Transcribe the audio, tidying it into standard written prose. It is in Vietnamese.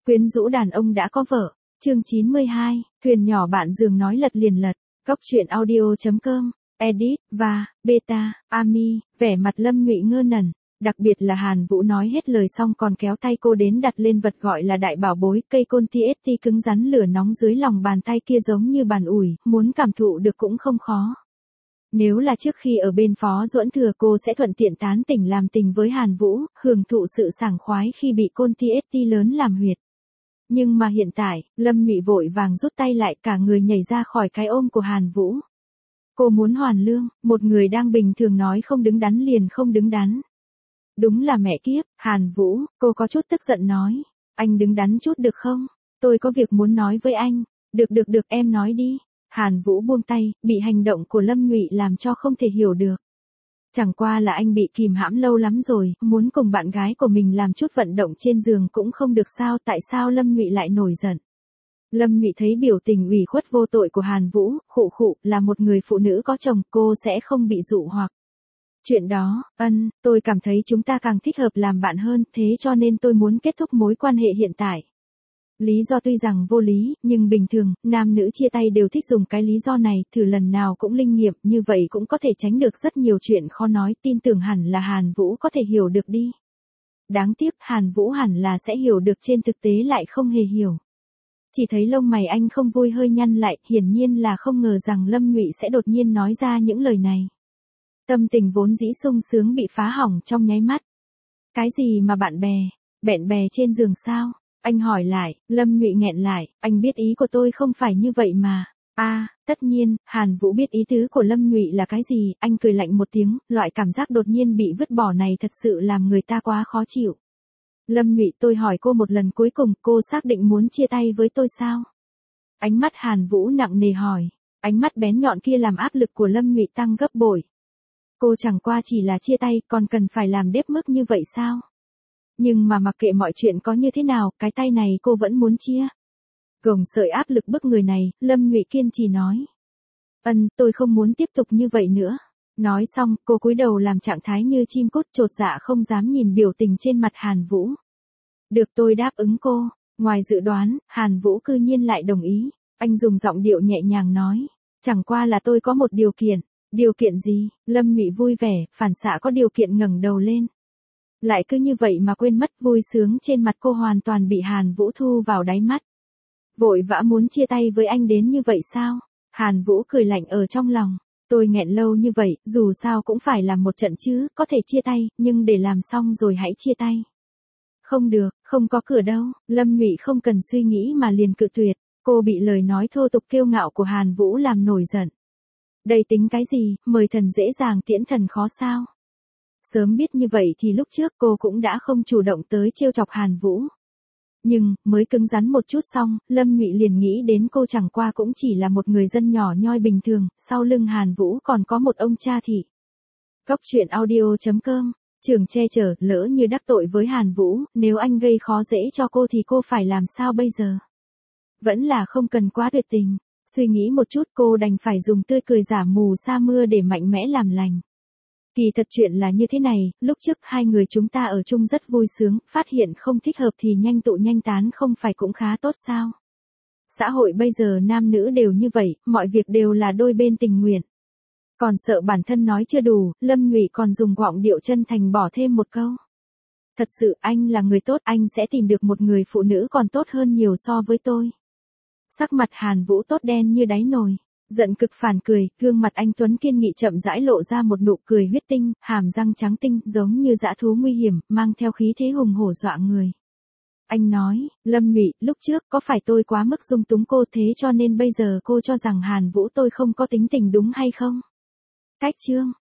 Quyến rũ đàn ông đã có vợ. Chương 92, thuyền nhỏ bạn giường nói lật liền lật. Góc truyện audio.com, edit, và, beta, Ami, vẻ mặt Lâm Nhụy ngơ ngẩn. Đặc biệt là Hàn Vũ nói hết lời xong còn kéo tay cô đến đặt lên vật gọi là đại bảo bối, cây côn TST cứng rắn lửa nóng dưới lòng bàn tay kia giống như bàn ủi, muốn cảm thụ được cũng không khó. Nếu là trước khi ở bên Phó Duẫn Thừa cô sẽ thuận tiện tán tỉnh làm tình với Hàn Vũ, hưởng thụ sự sảng khoái khi bị côn TST lớn làm huyệt. Nhưng mà hiện tại, Lâm Nhụy vội vàng rút tay lại, cả người nhảy ra khỏi cái ôm của Hàn Vũ. Cô muốn hoàn lương, một người đang bình thường nói không đứng đắn liền không đứng đắn. Đúng là mẹ kiếp, Hàn Vũ, cô có chút tức giận nói. Anh đứng đắn chút được không? Tôi có việc muốn nói với anh. Được, em nói đi. Hàn Vũ buông tay, bị hành động của Lâm Nhụy làm cho không thể hiểu được. Chẳng qua là anh bị kìm hãm lâu lắm rồi, muốn cùng bạn gái của mình làm chút vận động trên giường cũng không được sao, tại sao Lâm Nhụy lại nổi giận. Lâm Nhụy thấy biểu tình ủy khuất vô tội của Hàn Vũ, khụ, là một người phụ nữ có chồng, cô sẽ không bị dụ hoặc. Chuyện đó, tôi cảm thấy chúng ta càng thích hợp làm bạn hơn, thế cho nên tôi muốn kết thúc mối quan hệ hiện tại. Lý do tuy rằng vô lý, nhưng bình thường, nam nữ chia tay đều thích dùng cái lý do này, thử lần nào cũng linh nghiệm, như vậy cũng có thể tránh được rất nhiều chuyện khó nói, tin tưởng hẳn là Hàn Vũ có thể hiểu được đi. Đáng tiếc, Hàn Vũ hẳn là sẽ hiểu được, trên thực tế lại không hề hiểu. Chỉ thấy lông mày anh không vui hơi nhăn lại, hiển nhiên là không ngờ rằng Lâm Nhụy sẽ đột nhiên nói ra những lời này. Tâm tình vốn dĩ sung sướng bị phá hỏng trong nháy mắt. Cái gì mà bạn bè trên giường sao? Anh hỏi lại, Lâm Nhụy nghẹn lại, anh biết ý của tôi không phải như vậy mà. Tất nhiên, Hàn Vũ biết ý tứ của Lâm Nhụy là cái gì, anh cười lạnh một tiếng, loại cảm giác đột nhiên bị vứt bỏ này thật sự làm người ta quá khó chịu. Lâm Nhụy, tôi hỏi cô một lần cuối cùng, cô xác định muốn chia tay với tôi sao? Ánh mắt Hàn Vũ nặng nề hỏi, ánh mắt bén nhọn kia làm áp lực của Lâm Nhụy tăng gấp bội. Cô chẳng qua chỉ là chia tay, còn cần phải làm đếp mức như vậy sao? Nhưng mà mặc kệ mọi chuyện có như thế nào, cái tay này cô vẫn muốn chia. Gồng sợi áp lực bức người này, Lâm Nhụy kiên trì nói. Tôi không muốn tiếp tục như vậy nữa. Nói xong, cô cúi đầu làm trạng thái như chim cút, chột dạ không dám nhìn biểu tình trên mặt Hàn Vũ. Được, tôi đáp ứng cô. Ngoài dự đoán, Hàn Vũ cư nhiên lại đồng ý. Anh dùng giọng điệu nhẹ nhàng nói. Chẳng qua là tôi có một điều kiện. Điều kiện gì? Lâm Nhụy vui vẻ, phản xạ có điều kiện ngẩng đầu lên. Lại cứ như vậy mà quên mất, vui sướng trên mặt cô hoàn toàn bị Hàn Vũ thu vào đáy mắt. Vội vã muốn chia tay với anh đến như vậy sao? Hàn Vũ cười lạnh ở trong lòng. Tôi nghẹn lâu như vậy, dù sao cũng phải làm một trận chứ, có thể chia tay, nhưng để làm xong rồi hãy chia tay. Không được, không có cửa đâu. Lâm Nhụy không cần suy nghĩ mà liền cự tuyệt. Cô bị lời nói thô tục kiêu ngạo của Hàn Vũ làm nổi giận. Đây tính cái gì, mời thần dễ dàng tiễn thần khó sao? Sớm biết như vậy thì lúc trước cô cũng đã không chủ động tới trêu chọc Hàn Vũ. Nhưng, mới cứng rắn một chút xong, Lâm Nhụy liền nghĩ đến cô chẳng qua cũng chỉ là một người dân nhỏ nhoi bình thường, sau lưng Hàn Vũ còn có một ông cha thị. Góc truyện audio.com, Trường che chở, lỡ như đắc tội với Hàn Vũ, nếu anh gây khó dễ cho cô thì cô phải làm sao bây giờ? Vẫn là không cần quá tuyệt tình. Suy nghĩ một chút, cô đành phải dùng tươi cười giả mù sa mưa để mạnh mẽ làm lành. Kỳ thật chuyện là như thế này, lúc trước hai người chúng ta ở chung rất vui sướng, phát hiện không thích hợp thì nhanh tụ nhanh tán, không phải cũng khá tốt sao? Xã hội bây giờ nam nữ đều như vậy, mọi việc đều là đôi bên tình nguyện. Còn sợ bản thân nói chưa đủ, Lâm Nhụy còn dùng giọng điệu chân thành bỏ thêm một câu. Thật sự anh là người tốt, anh sẽ tìm được một người phụ nữ còn tốt hơn nhiều so với tôi. Sắc mặt Hàn Vũ tốt đen như đáy nồi. Giận cực phản cười, gương mặt anh tuấn kiên nghị chậm rãi lộ ra một nụ cười huyết tinh, hàm răng trắng tinh, giống như dã thú nguy hiểm, mang theo khí thế hùng hổ dọa người. Anh nói, Lâm Nhụy, lúc trước có phải tôi quá mức dung túng cô thế cho nên bây giờ cô cho rằng Hàn Vũ tôi không có tính tình đúng hay không? Cách chương